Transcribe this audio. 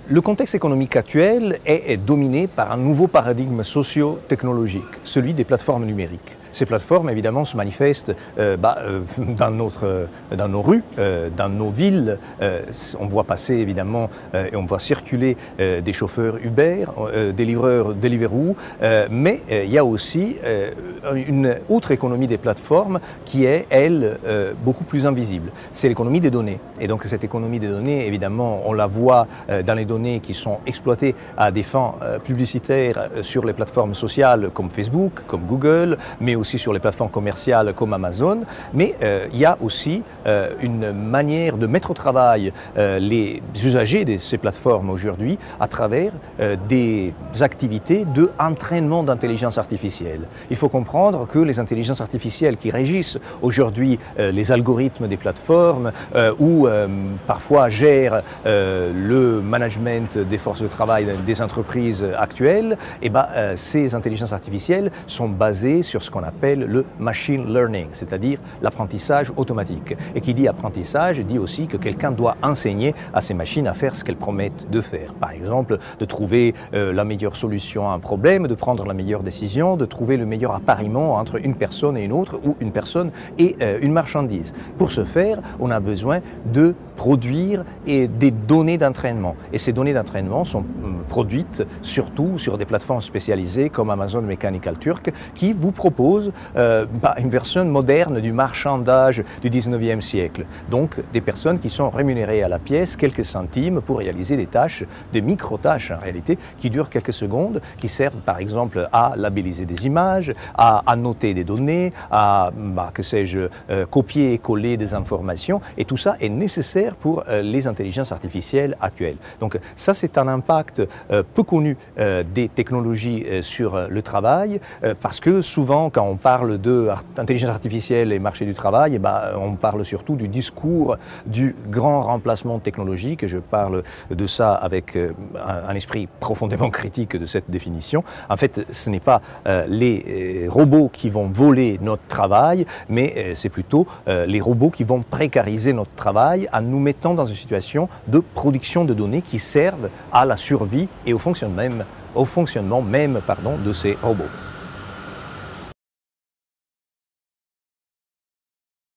Le contexte économique actuel est dominé par un nouveau paradigme socio-technologique, celui des plateformes numériques. Ces plateformes, évidemment, se manifestent dans nos rues, dans nos villes. On voit passer, évidemment, et on voit circuler des chauffeurs Uber, des livreurs Deliveroo, mais il y a aussi une autre économie des plateformes qui est, elle, beaucoup plus invisible. C'est l'économie des données. Et donc, cette économie des données, évidemment, on la voit dans les données qui sont exploitées à des fins publicitaires sur les plateformes sociales comme Facebook, comme Google, mais aussi sur les plateformes commerciales comme Amazon, mais il y a aussi une manière de mettre au travail les usagers de ces plateformes aujourd'hui à travers des activités d'entraînement d'intelligence artificielle. Il faut comprendre que les intelligences artificielles qui régissent aujourd'hui les algorithmes des plateformes ou parfois gèrent le management des forces de travail des entreprises actuelles, ces intelligences artificielles sont basées sur ce qu'on appelle le machine learning, c'est-à-dire l'apprentissage automatique. Et qui dit apprentissage dit aussi que quelqu'un doit enseigner à ces machines à faire ce qu'elles promettent de faire. Par exemple, de trouver la meilleure solution à un problème, de prendre la meilleure décision, de trouver le meilleur appariement entre une personne et une autre ou une personne et une marchandise. Pour ce faire, on a besoin de produire des données d'entraînement. Et ces données d'entraînement sont produites surtout sur des plateformes spécialisées comme Amazon Mechanical Turk qui vous proposent une version moderne du marchandage du 19e siècle. Donc des personnes qui sont rémunérées à la pièce quelques centimes pour réaliser des tâches, des micro-tâches en réalité, qui durent quelques secondes, qui servent par exemple à labelliser des images, à annoter des données, à copier et coller des informations. Et tout ça est nécessaire pour les intelligences artificielles actuelles. Donc ça, c'est un impact peu connu des technologies sur le travail, parce que souvent, quand on parle d'intelligence artificielle et marché du travail, on parle surtout du discours du grand remplacement technologique, et je parle de ça avec un esprit profondément critique de cette définition. En fait, ce n'est pas les robots qui vont voler notre travail, mais c'est plutôt les robots qui vont précariser notre travail en nous mettant dans une situation de production de données qui servent à la survie et au fonctionnement même de ces robots.